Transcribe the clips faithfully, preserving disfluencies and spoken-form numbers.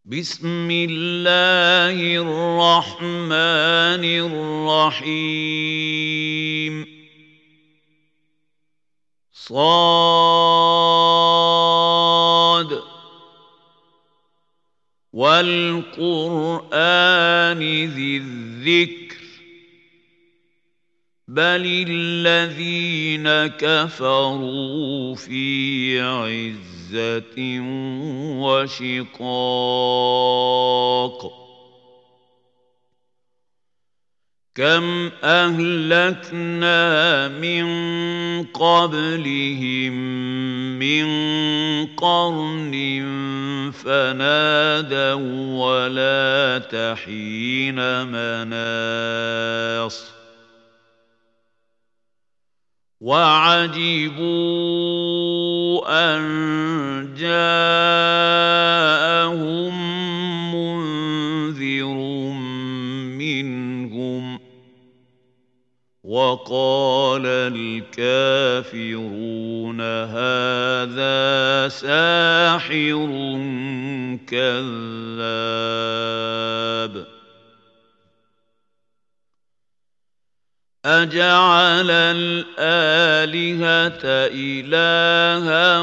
بسم الله الرحمن الرحيم صاد والقرآن ذي الذكر بل الذين كفروا في عزة وشقاق كم أهلكنا من قبلهم من قرن فنادوا ولا تحين مناص وعجبوا أن جاءهم منذر منهم وقال الكافرون هذا ساحر كذاب أجعل الآلهة إلها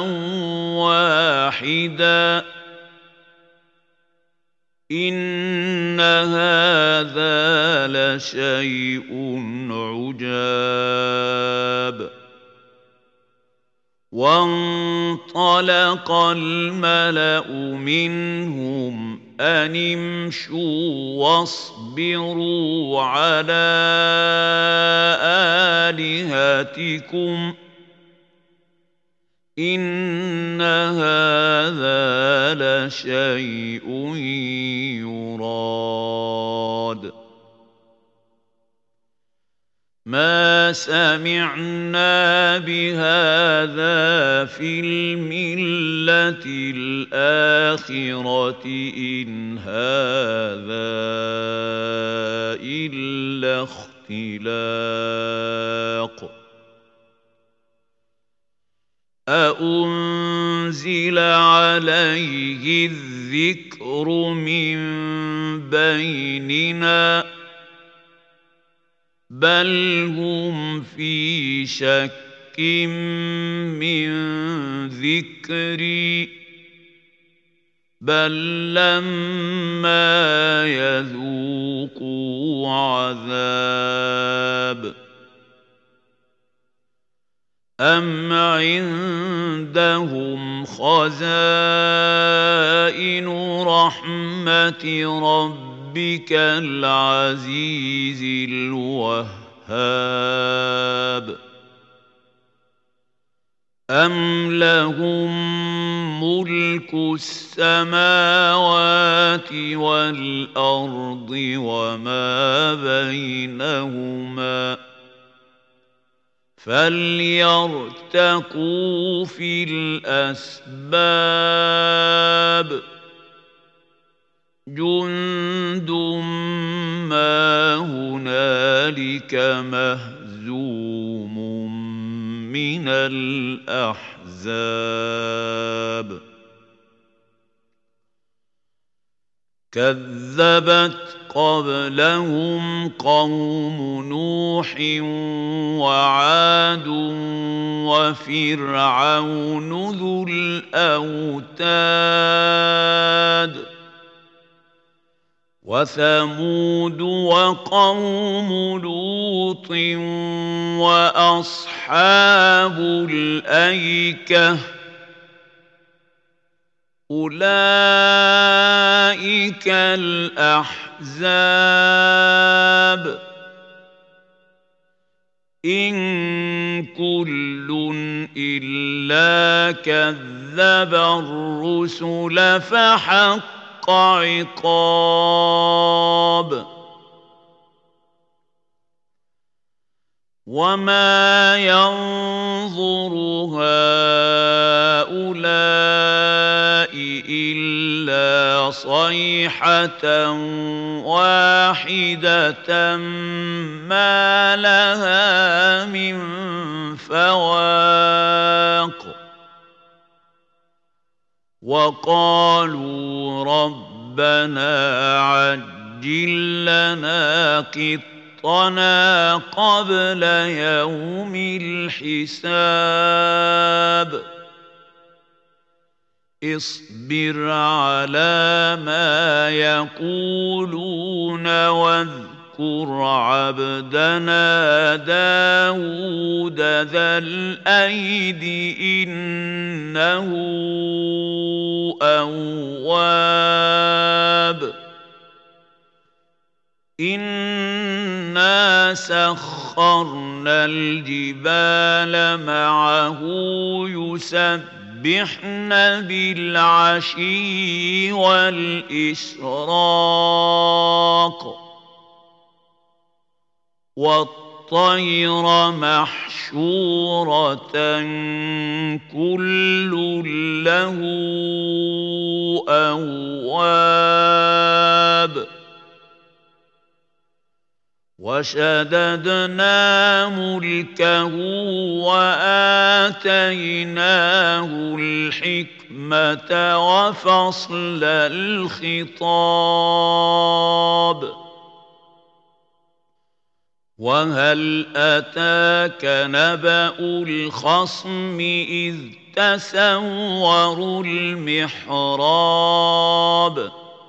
واحدا إن هذا لشيء عجاب وانطلق الملأ منهم أن امشوا واصبروا على آلهتكم إن هذا لشيء يراد ما سمعنا بهذا في الملة الآخرة إن هذا إلا اختلاق أأنزل عليه الذكر من بيننا بل هم في شك من ذكري بل لما يذوقوا عذاب أم عندهم خزائن رحمة ربهم ربك العزيز الوهاب أم لهم ملك السماوات والأرض وما بينهما فليرتقوا في الأسباب جند ما هنالك مهزوم من الأحزاب كذبت قبلهم قوم نوح وعاد وفرعون ذو الأوتاد وثمود وقوم لوط وأصحاب الأيكة أولئك الأحزاب إن كل إلا كذب الرسل فحق عقاب وما ينظر هؤلاء إلا صيحة واحدة ما لها من فواق وقالوا رب ربنا عجل لنا قطنا قبل يوم الحساب اصبر على ما يقولون واذكر عبدنا داود ذا الأيد إنه أواب إنا سخرنا الجبال معه يسبحن بالعشي والإشراق والطير محشورة كل له أواب وشددنا ملكه وآتيناه الحكمة وفصل الخطاب وهل أتاك نبأ الخصم إذ تسوروا المحراب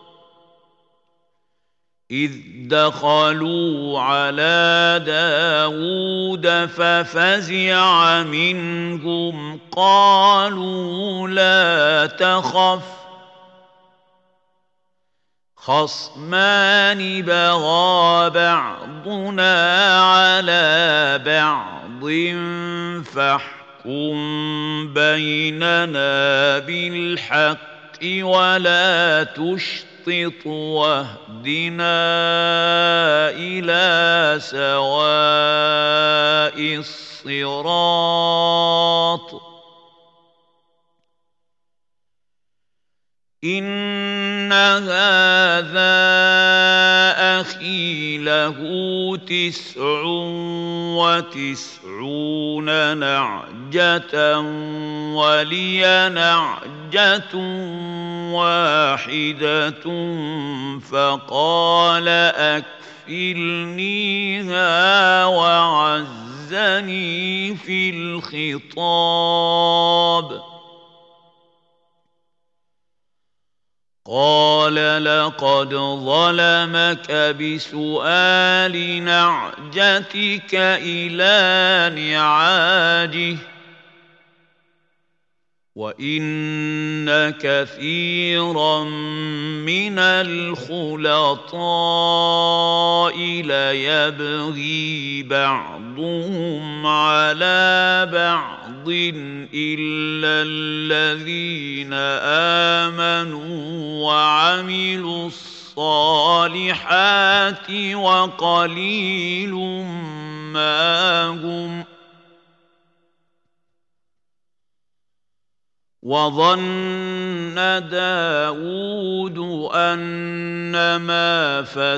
إذ دخلوا على داود ففزع منهم قالوا لا تخف خصمان بغى بعضنا على بعض فاحكم بيننا بالحق ولا تشطط واهدنا إلى سواء الصراط إن هذا أخي له تسع وتسعون نعجة ولي نعجة واحدة فقال أكفلنيها وعزني في الخطاب قال لقد ظلمك بسؤال نعجتك إلى نعاجه وإن كثيرا من الخلطاء ليبغي بعضهم على بعض إلا الذين آمنوا وعملوا الصالحات وقليل ما هم وظن داود أنما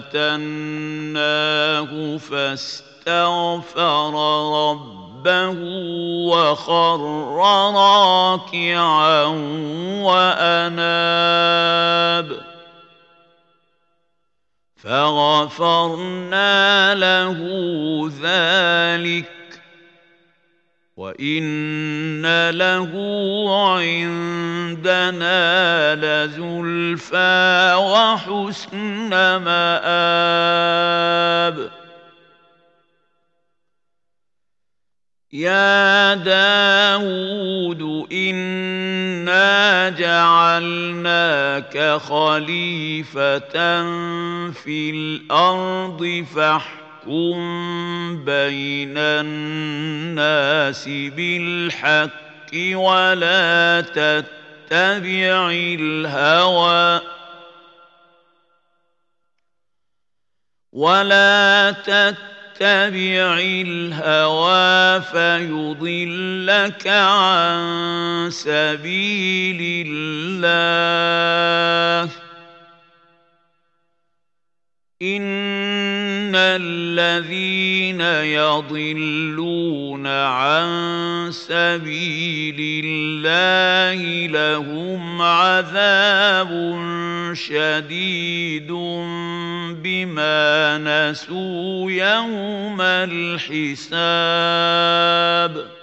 فتناه فاستغفر ربه وخر راكعا وأناب فغفرنا له ذلك وإن له عندنا لزلفى وحسن مآب يا داود إنا جعلناك خليفة في الأرض فاحكم بين الناس بالحق ولا تتبع الهوى ولا تتبع الهوى فيضلك عن سبيل الله إن الذين يضلون عن سبيل الله لهم عذاب شديد بما نسوا يوم الحساب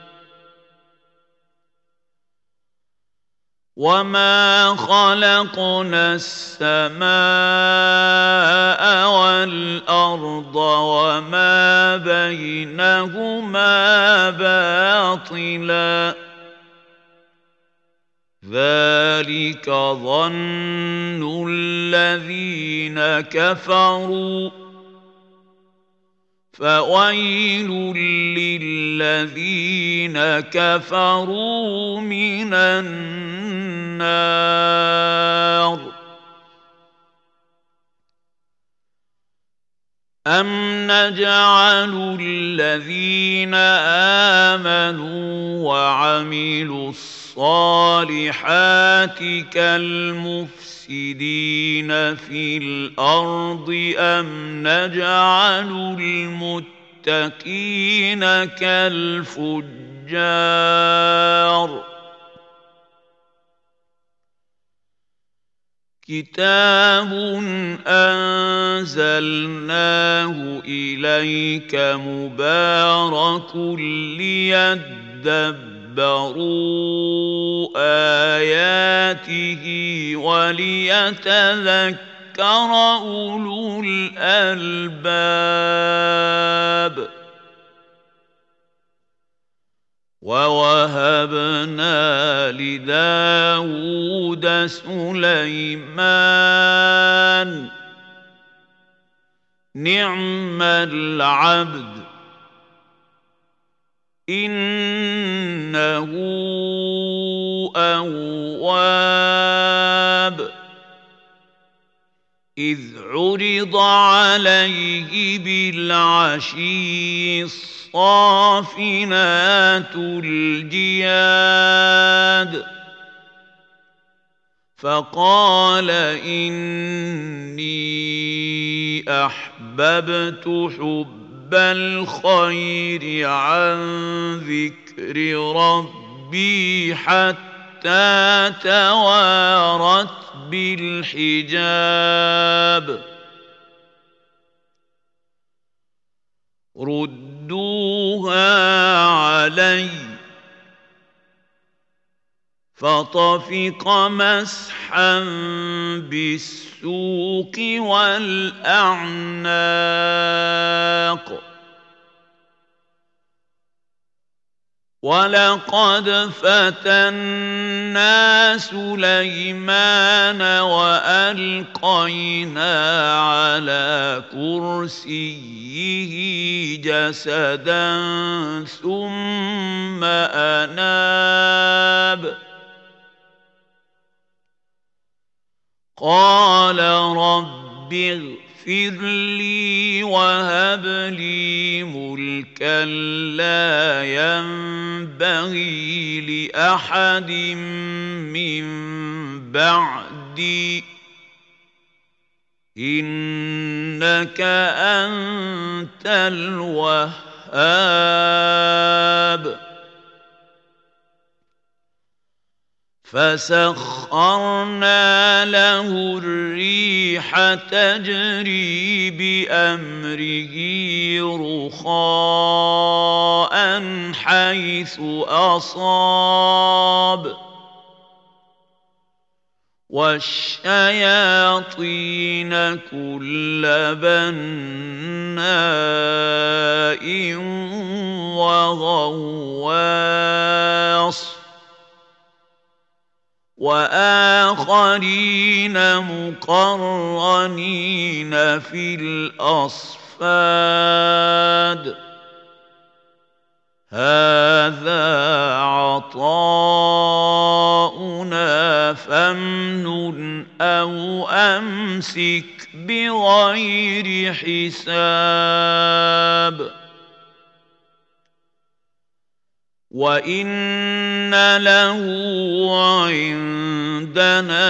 وما خلقنا السماء والأرض وما بينهما باطلا ذلك ظن الذين كفروا فويل للذين كفروا من النار أم نجعل الذين آمنوا وعملوا الصالحات كالمفسدين في الأرض أم نجعل المتقين كالفجار كتاب أنزلناه إليك مبارك ليدبروا آياته وليتذكر أولو الألباب ووهبنا لداود سليمان نعم العبد إنه أواب إذ عرض عليه بالعشي الصافنات الجياد فقال إني أحببت حب الخير عن ذكر ربي حتى توارت بالحجاب ردوها علي فطفق مسحا بالسوق والأعناق ولقد فتنا سليمان وألقينا على كرسيه جسدا ثم أناب قال رب اغفر لي وهب لي ملكا لا ينبغي لأحد من بعدي إنك أنت الوهاب فسخرنا له الريح تجري بأمره رخاء حيث أصاب والشياطين كل بناء وغواص وآخرين مقرنين في الأصفاد هذا عطاؤنا فامنن أو أمسك بغير حساب وإن له عندنا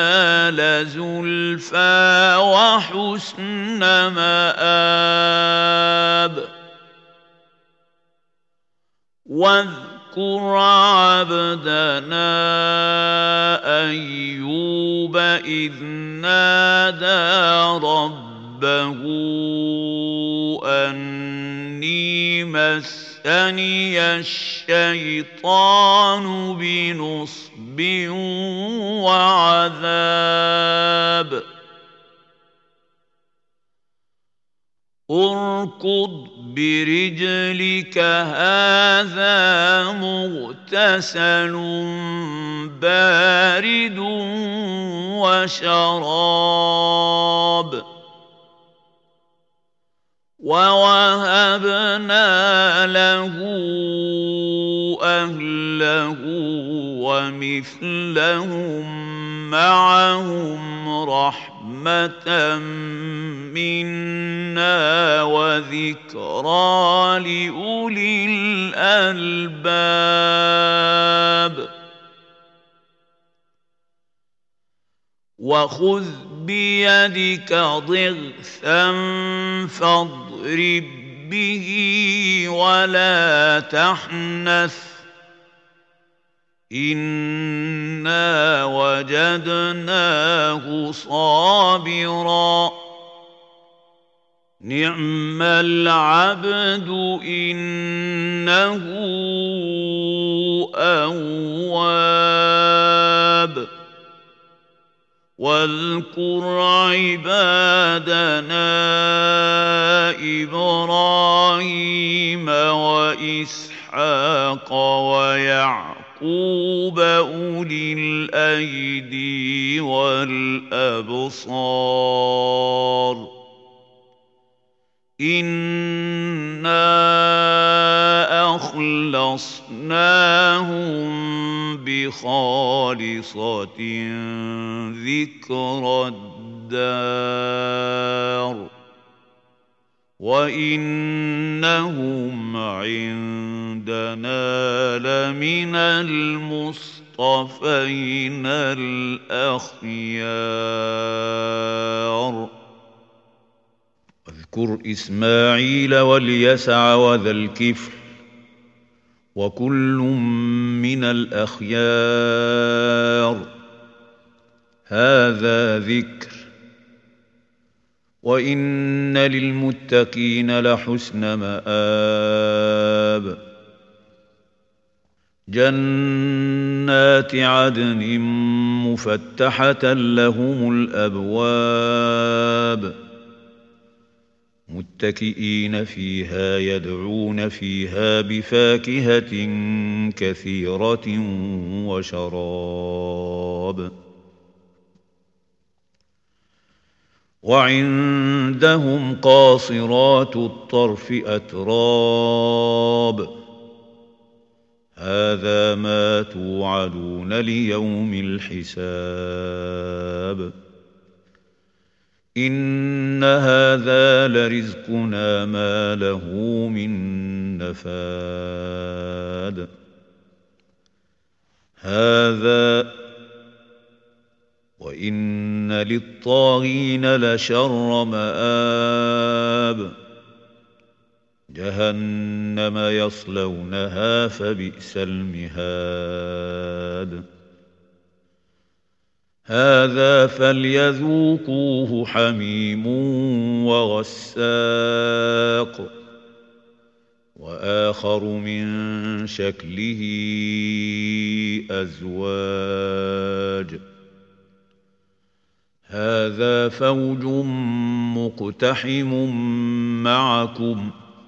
لزلفى وحسن مآب واذكر عبدنا أيوب إذ نادى ربه أني مسني الشيطان بنصب وعذاب اركض برجلك هذا مغتسل بارد وشراب ووهبنا له أهله ومثلهم معهم رحمة منا وذكرى لأولي الألباب وخذ بيدك ضغثا فاضرب به ولا تحنث إنا وجدناه صابرا نعم العبد إنه أواب واذكر عبادنا إبراهيم وإسحاق ويعقوب أولي الأيدي والأبصار إنا أخلصناهم بخالصة ذكر الدار وإنهم عندنا لمن المصطفين الأخيار واذكر إسماعيل واليسع وذا الكفل وكل من الأخيار هذا ذكر وإن للمتقين لحسن مآب جنات عدن مفتحة لهم الأبواب متكئين فيها يدعون فيها بفاكهة كثيرة وشراب وعندهم قاصرات الطرف أتراب هذا ما توعدون ليوم الحساب إن هذا لرزقنا ما له من نفاد هذا وإن للطاغين لشر مآب جهنم يصلونها فبئس المهاد هذا فليذوقوه حميم وغساق وآخر من شكله أزواج هذا فوج مقتحم معكم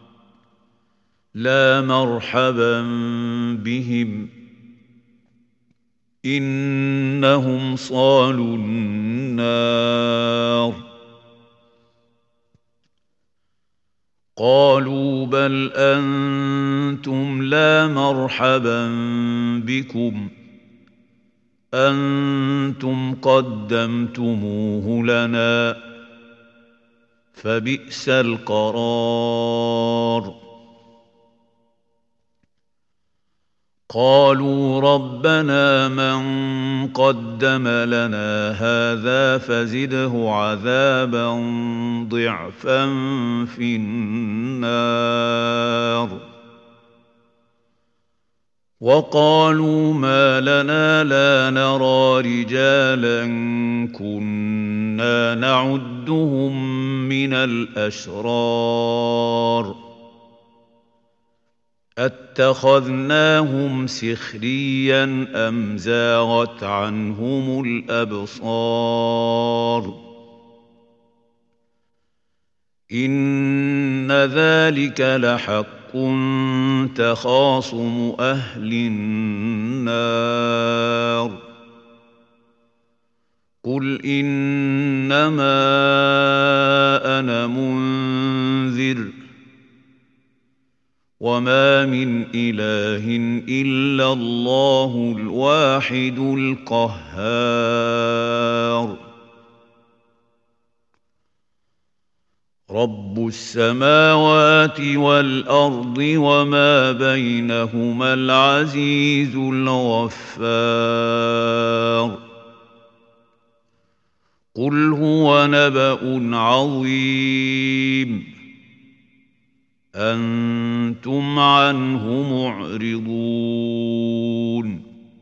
لا مرحبا بهم إنهم صالوا النار قالوا بل أنتم لا مرحبا بكم أنتم قدمتموه لنا فبئس القرار قالوا ربنا من قدم لنا هذا فزده عذابا ضعفا في النار وقالوا ما لنا لا نرى رجالا كنا نعدهم من الأشرار أتخذناهم سخريا أم زاغت عنهم الأبصار إن ذلك لحق تخاصم أهل النار قل إنما أنا منذر وما من إله إلا الله الواحد القهار رب السماوات والأرض وما بينهما العزيز الغفار قل هو نبأ عظيم أنتم عنه معرضون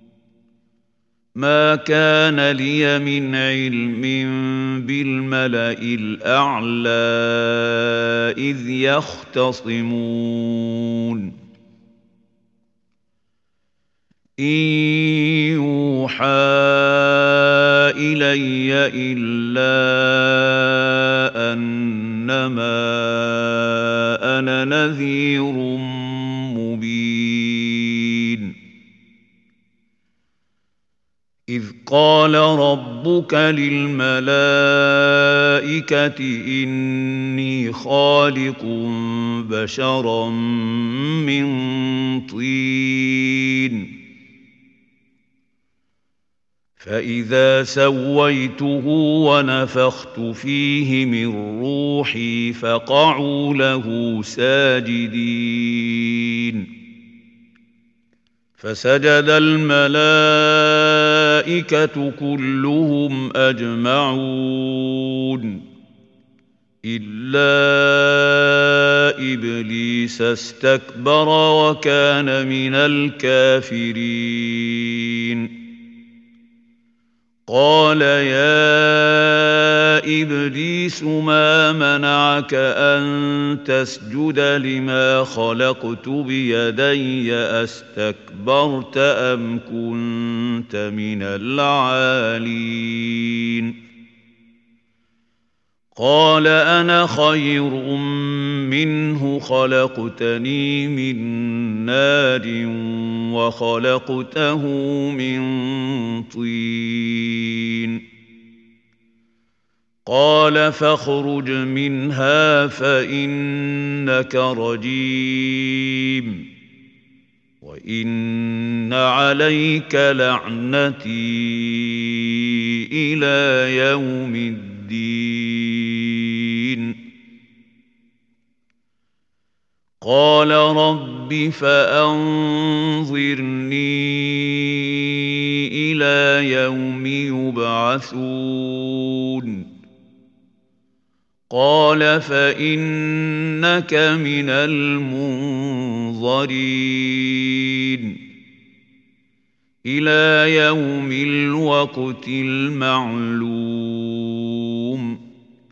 ما كان لي من علم بالملأ الأعلى إذ يختصمون إن يوحى إلي إلا أنما أنا نذير مبين إذ قال ربك للملائكة إني خالق بشرا من طين فإذا سويته ونفخت فيه من روحي فقعوا له ساجدين فسجد الملائكة كلهم أجمعون إلا إبليس استكبر وكان من الكافرين قال يا إبليس ما منعك أن تسجد لما خلقت بيدي أستكبرت أم كنت من العالين قال أنا خير منه خلقتني من نار وخلقته من طين قال فاخرج منها فإنك رجيم وإن عليك لعنتي إلى يوم الدين قال رب فأنظرني إلى يوم يبعثون قال فإنك من المنظرين إلى يوم الوقت المعلوم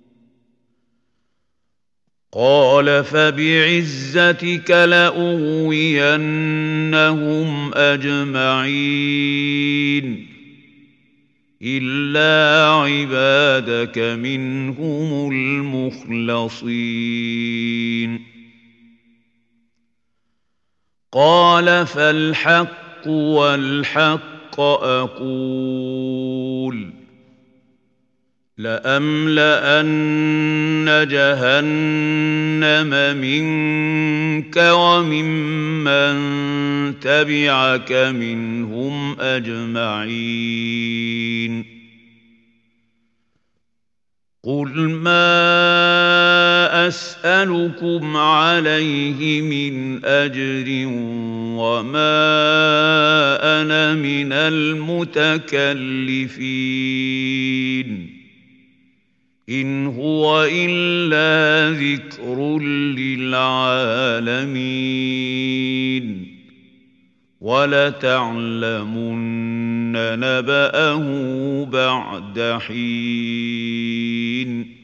قال فبعزتك لأغوينهم أجمعين إلا عبادك منهم المخلصين قال فالحق والحق أقول لأملأن جهنم منك وممن تبعك منهم أجمعين قل ما أسألكم عليه من أجر وما أنا من المتكلفين إن هو إلا ذكر للعالمين ولتعلمن نبأه بعد حين